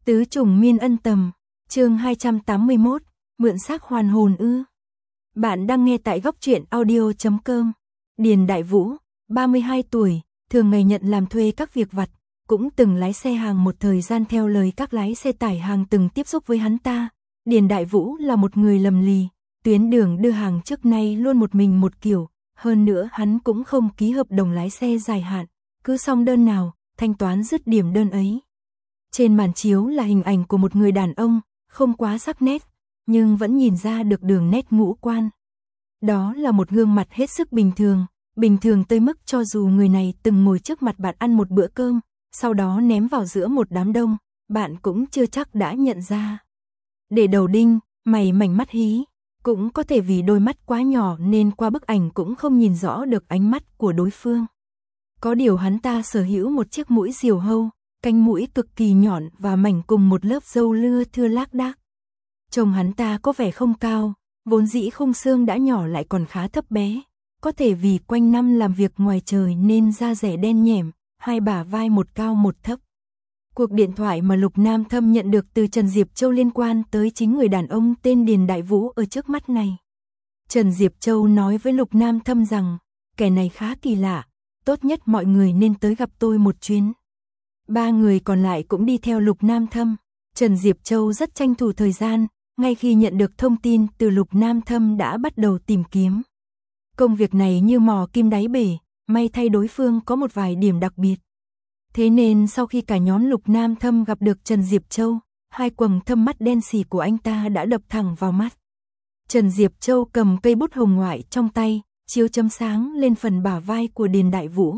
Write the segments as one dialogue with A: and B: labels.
A: Tứ trùng miên ân tầm, chương 281, mượn xác hoàn hồn ư. Bạn đang nghe tại góc truyện audio.com. Điền Đại Vũ, 32 tuổi, thường ngày nhận làm thuê các việc vặt, cũng từng lái xe hàng một thời gian theo lời các lái xe tải hàng từng tiếp xúc với hắn ta. Điền Đại Vũ là một người lầm lì, tuyến đường đưa hàng trước nay luôn một mình một kiểu, hơn nữa hắn cũng không ký hợp đồng lái xe dài hạn, cứ xong đơn nào, thanh toán dứt điểm đơn ấy. Trên màn chiếu là hình ảnh của một người đàn ông, không quá sắc nét, nhưng vẫn nhìn ra được đường nét ngũ quan. Đó là một gương mặt hết sức bình thường tới mức cho dù người này từng ngồi trước mặt bạn ăn một bữa cơm, sau đó ném vào giữa một đám đông, bạn cũng chưa chắc đã nhận ra. Để đầu đinh, mày mảnh mắt hí, cũng có thể vì đôi mắt quá nhỏ nên qua bức ảnh cũng không nhìn rõ được ánh mắt của đối phương. Có điều hắn ta sở hữu một chiếc mũi diều hâu, cánh mũi cực kỳ nhọn và mảnh cùng một lớp râu lưa thưa lác đác. Trông hắn ta có vẻ không cao, vốn dĩ khung xương đã nhỏ lại còn khá thấp bé, có thể vì quanh năm làm việc ngoài trời nên da dẻ đen nhẻm, hai bả vai một cao một thấp. Cuộc điện thoại mà Lục Nam Thâm nhận được từ Trần Diệp Châu liên quan tới chính người đàn ông tên Điền Đại Vũ ở trước mắt này. Trần Diệp Châu nói với Lục Nam Thâm rằng, kẻ này khá kỳ lạ, tốt nhất mọi người nên tới gặp tôi một chuyến. Ba người còn lại cũng đi theo Lục Nam Thâm. Trần Diệp Châu rất tranh thủ thời gian, ngay khi nhận được thông tin từ Lục Nam Thâm đã bắt đầu tìm kiếm. Công việc này như mò kim đáy bể, may thay đối phương có một vài điểm đặc biệt. Thế nên sau khi cả nhóm Lục Nam Thâm gặp được Trần Diệp Châu, hai quầng thâm mắt đen sì của anh ta đã đập thẳng vào mắt. Trần Diệp Châu cầm cây bút hồng ngoại trong tay, chiếu chấm sáng lên phần bả vai của Điền Đại Vũ.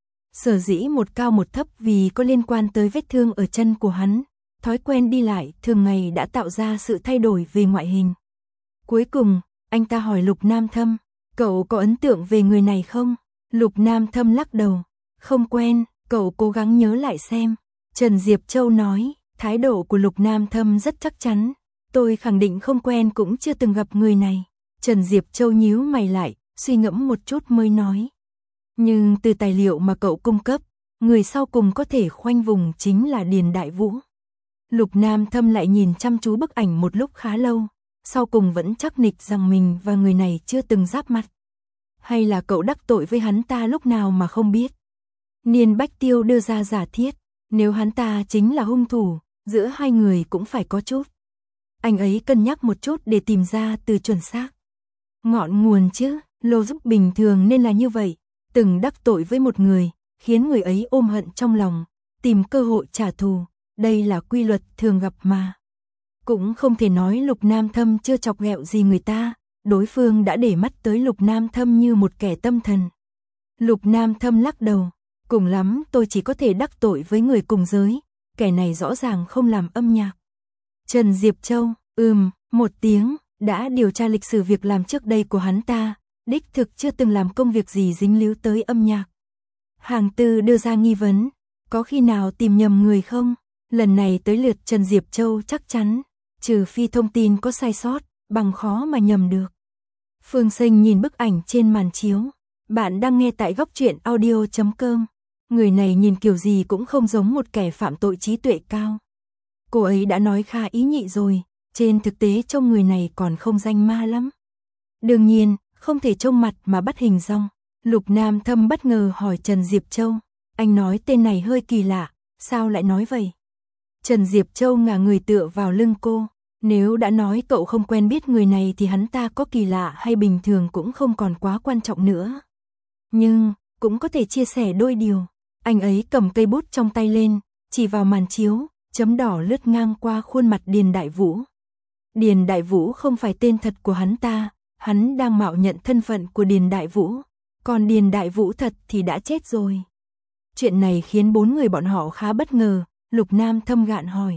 A: Sở dĩ một cao một thấp vì có liên quan tới vết thương ở chân của hắn, thói quen đi lại thường ngày đã tạo ra sự thay đổi về ngoại hình. Cuối cùng, anh ta hỏi Lục Nam Thâm, cậu có ấn tượng về người này không? Lục Nam Thâm lắc đầu, không quen, cậu cố gắng nhớ lại xem. Trần Diệp Châu nói, thái độ của Lục Nam Thâm rất chắc chắn, tôi khẳng định không quen cũng chưa từng gặp người này. Trần Diệp Châu nhíu mày lại, suy ngẫm một chút mới nói. Nhưng từ tài liệu mà cậu cung cấp, người sau cùng có thể khoanh vùng chính là Điền Đại Vũ. Lục Nam Thâm lại nhìn chăm chú bức ảnh một lúc khá lâu, sau cùng vẫn chắc nịch rằng mình và người này chưa từng giáp mặt. Hay là cậu đắc tội với hắn ta lúc nào mà không biết? Niên Bách Tiêu đưa ra giả thiết, nếu hắn ta chính là hung thủ, giữa hai người cũng phải có chút. Anh ấy cân nhắc một chút để tìm ra từ chuẩn xác. Ngọn nguồn chứ, logic bình thường nên là như vậy. Từng đắc tội với một người, khiến người ấy ôm hận trong lòng, tìm cơ hội trả thù, đây là quy luật thường gặp mà. Cũng không thể nói Lục Nam Thâm chưa chọc ghẹo gì người ta, đối phương đã để mắt tới Lục Nam Thâm như một kẻ tâm thần. Lục Nam Thâm lắc đầu, cùng lắm tôi chỉ có thể đắc tội với người cùng giới, kẻ này rõ ràng không làm âm nhạc. Trần Diệp Châu, một tiếng, đã điều tra lịch sử việc làm trước đây của hắn ta. Đích thực chưa từng làm công việc gì dính líu tới âm nhạc. Hàng Tư đưa ra nghi vấn, có khi nào tìm nhầm người không? Lần này tới lượt Trần Diệp Châu chắc chắn, trừ phi thông tin có sai sót, bằng khó mà nhầm được. Phương Sinh nhìn bức ảnh trên màn chiếu. Bạn đang nghe tại góc truyện audio.com. Người này nhìn kiểu gì cũng không giống một kẻ phạm tội trí tuệ cao. Cô ấy đã nói khá ý nhị rồi, trên thực tế trông người này còn không danh ma lắm. Đương nhiên, không thể trông mặt mà bắt hình dong. Lục Nam Thâm bất ngờ hỏi Trần Diệp Châu, anh nói tên này hơi kỳ lạ, sao lại nói vậy? Trần Diệp Châu ngả người tựa vào lưng cô, nếu đã nói cậu không quen biết người này thì hắn ta có kỳ lạ hay bình thường cũng không còn quá quan trọng nữa. Nhưng, cũng có thể chia sẻ đôi điều. Anh ấy cầm cây bút trong tay lên, chỉ vào màn chiếu, chấm đỏ lướt ngang qua khuôn mặt Điền Đại Vũ. Điền Đại Vũ không phải tên thật của hắn ta. Hắn đang mạo nhận thân phận của Điền Đại Vũ, còn Điền Đại Vũ thật thì đã chết rồi. Chuyện này khiến bốn người bọn họ khá bất ngờ, Lục Nam Thâm gạn hỏi.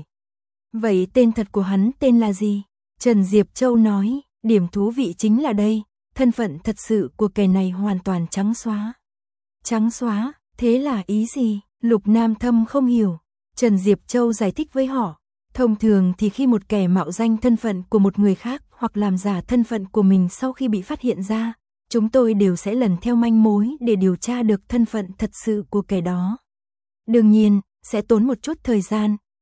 A: Vậy tên thật của hắn tên là gì? Trần Diệp Châu nói, điểm thú vị chính là đây, thân phận thật sự của kẻ này hoàn toàn trắng xóa. Trắng xóa, thế là ý gì? Lục Nam Thâm không hiểu. Trần Diệp Châu giải thích với họ. Thông thường thì khi một kẻ mạo danh thân phận của một người khác hoặc làm giả thân phận của mình sau khi bị phát hiện ra, chúng tôi đều sẽ lần theo manh mối để điều tra được thân phận thật sự của kẻ đó. Đương nhiên, sẽ tốn một chút thời gian,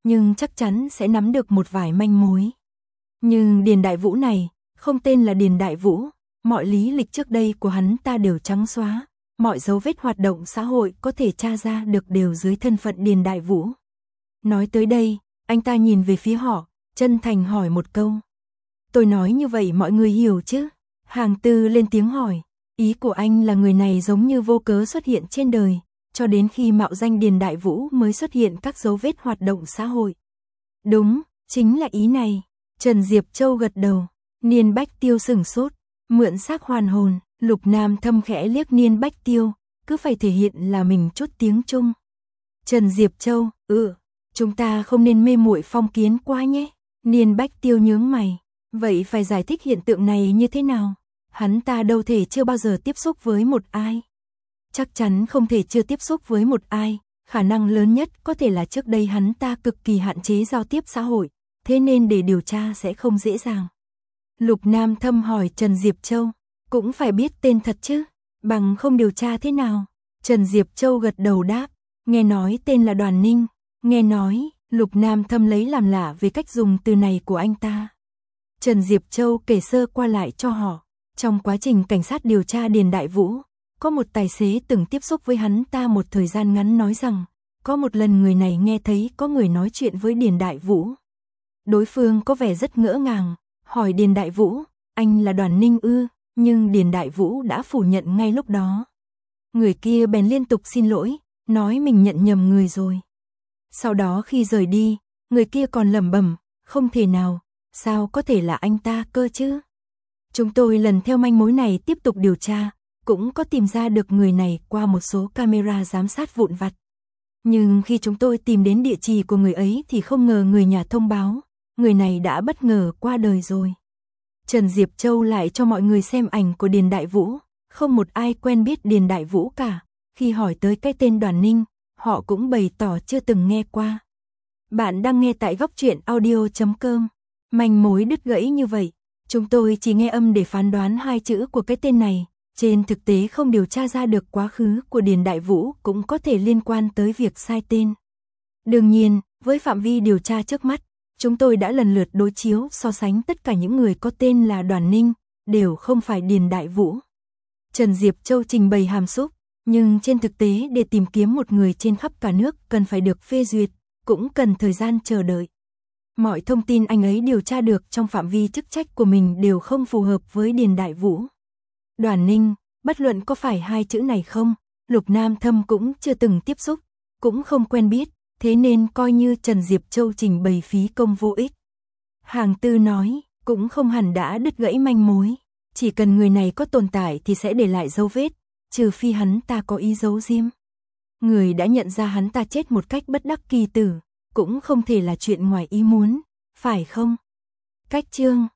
A: nhưng chắc chắn sẽ nắm được một vài manh mối. Nhưng Điền Đại Vũ này, không tên là Điền Đại Vũ, mọi lý lịch trước đây của hắn ta đều trắng xóa, mọi dấu vết hoạt động xã hội có thể tra ra được đều dưới thân phận Điền Đại Vũ. Nói tới đây, anh ta nhìn về phía họ, chân thành hỏi một câu. Tôi nói như vậy mọi người hiểu chứ? Hàng Tư lên tiếng hỏi, ý của anh là người này giống như vô cớ xuất hiện trên đời, cho đến khi mạo danh Điền Đại Vũ mới xuất hiện các dấu vết hoạt động xã hội. Đúng, chính là ý này. Trần Diệp Châu gật đầu. Niên Bách Tiêu sửng sốt, mượn xác hoàn hồn. Lục Nam Thâm khẽ liếc Niên Bách Tiêu, cứ phải thể hiện là mình chút tiếng Trung. Trần Diệp Châu, chúng ta không nên mê muội phong kiến quá nhé. Niên Bách Tiêu nhướng mày, vậy phải giải thích hiện tượng này như thế nào? Hắn ta đâu thể chưa bao giờ tiếp xúc với một ai. Chắc chắn không thể chưa tiếp xúc với một ai, khả năng lớn nhất có thể là trước đây hắn ta cực kỳ hạn chế giao tiếp xã hội, thế nên để điều tra sẽ không dễ dàng. Lục Nam Thâm hỏi Trần Diệp Châu, cũng phải biết tên thật chứ, bằng không điều tra thế nào? Trần Diệp Châu gật đầu đáp, nghe nói tên là Đoàn Ninh, nghe nói. Lục Nam Thâm lấy làm lạ về cách dùng từ này của anh ta. Trần Diệp Châu kể sơ qua lại cho họ, trong quá trình cảnh sát điều tra Điền Đại Vũ, có một tài xế từng tiếp xúc với hắn ta một thời gian ngắn nói rằng, có một lần người này nghe thấy có người nói chuyện với Điền Đại Vũ. Đối phương có vẻ rất ngỡ ngàng, hỏi Điền Đại Vũ, anh là Đoàn Ninh ư? Nhưng Điền Đại Vũ đã phủ nhận ngay lúc đó. Người kia bèn liên tục xin lỗi, nói mình nhận nhầm người rồi. Sau đó khi rời đi, người kia còn lẩm bẩm, không thể nào, sao có thể là anh ta cơ chứ? Chúng tôi lần theo manh mối này tiếp tục điều tra, cũng có tìm ra được người này qua một số camera giám sát vụn vặt. Nhưng khi chúng tôi tìm đến địa chỉ của người ấy thì không ngờ người nhà thông báo, người này đã bất ngờ qua đời rồi. Trần Diệp Châu lại cho mọi người xem ảnh của Điền Đại Vũ, không một ai quen biết Điền Đại Vũ cả, khi hỏi tới cái tên Đoàn Ninh, họ cũng bày tỏ chưa từng nghe qua. Bạn đang nghe tại góc truyện audio.com. Manh mối đứt gãy như vậy, chúng tôi chỉ nghe âm để phán đoán hai chữ của cái tên này, trên thực tế không điều tra ra được quá khứ của Điền Đại Vũ cũng có thể liên quan tới việc sai tên. Đương nhiên, với phạm vi điều tra trước mắt, chúng tôi đã lần lượt đối chiếu so sánh tất cả những người có tên là Đoàn Ninh, đều không phải Điền Đại Vũ. Trần Diệp Châu trình bày hàm xúc, nhưng trên thực tế để tìm kiếm một người trên khắp cả nước cần phải được phê duyệt, cũng cần thời gian chờ đợi. Mọi thông tin anh ấy điều tra được trong phạm vi chức trách của mình đều không phù hợp với Điền Đại Vũ. Đoàn Ninh, bất luận có phải hai chữ này không, Lục Nam Thâm cũng chưa từng tiếp xúc, cũng không quen biết, thế nên coi như Trần Diệp Châu trình bày phí công vô ích. Hàng Tư nói, cũng không hẳn đã đứt gãy manh mối, chỉ cần người này có tồn tại thì sẽ để lại dấu vết, trừ phi hắn ta có ý giấu giếm. Người đã nhận ra hắn ta chết một cách bất đắc kỳ tử, cũng không thể là chuyện ngoài ý muốn, phải không? Cách chương